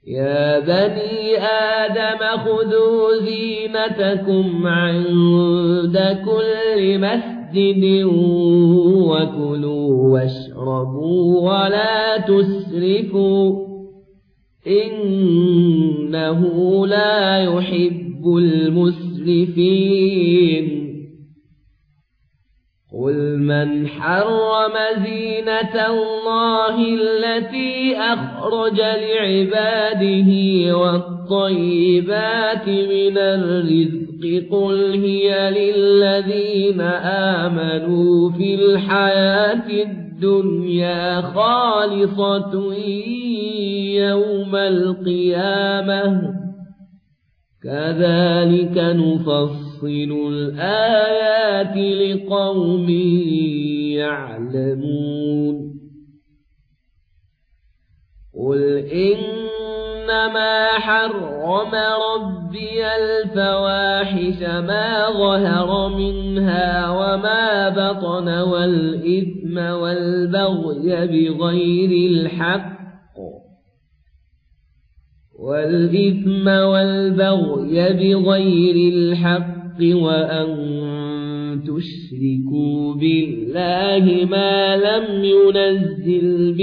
يا بني آدم خذوا زينتكم عند كل مسجد وكلوا واشربوا ولا تسرفوا إنه لا يحب المسرفين قل من حرم زينة الله التي أخرج لعباده والطيبات من الرزق قل هي للذين آمنوا في الحياة الدنيا خالصة يوم القيامة كذلك نفصل الآيات لقوم يعلمون قل إنما حرم ربي الفواحش ما ظهر منها وما بطن والإثم والبغي بغير الحق وأن تشركوا بالله ما لم ينزل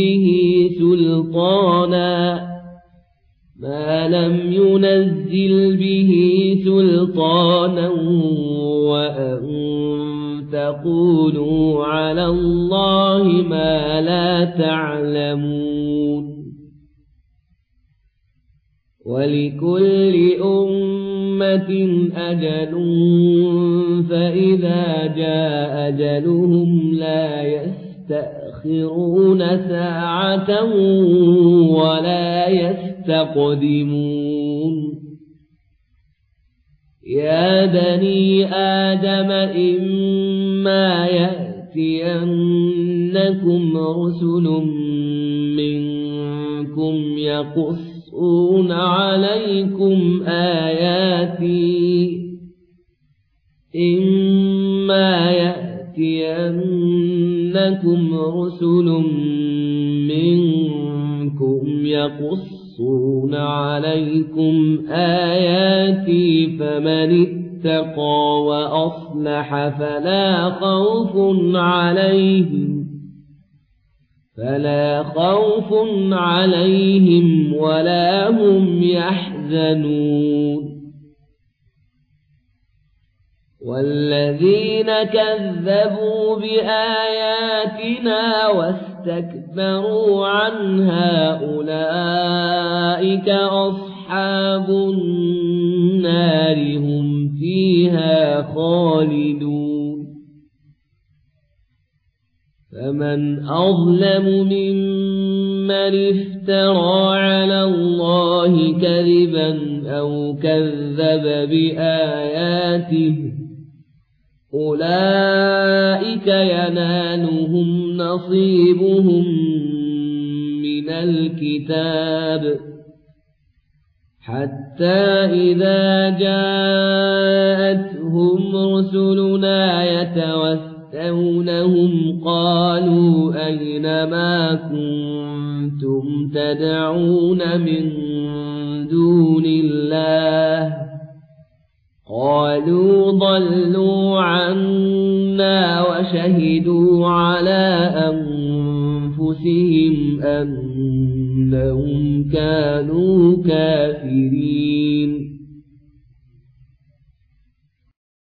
به سلطانا وأن تقولوا على الله ما لا تعلمون ولكل أمة أجل فإذا جاء أجلهم لا يستأخرون ساعة ولا يستقدمون يا بني آدم إما يأتينكم رسل منكم يقصون عليكم آياتي فمن اتقى وأصلح فلا خوف عليهم ولا هم يحزنون والذين كذبوا بآياتنا واستكبروا عنها أولئك أصحاب النار هم فيها خالدون فمن أظلم ممن افترى على الله كذبا أو كذب بآياته أولئك ينالهم نصيبهم من الكتاب حتى إذا جاءتهم رسلنا يتوفونهم قالوا أين ما كنتم تدعون من دون الله قالوا ضلوا عنا وشهدوا على أنفسهم أنهم كانوا كافرين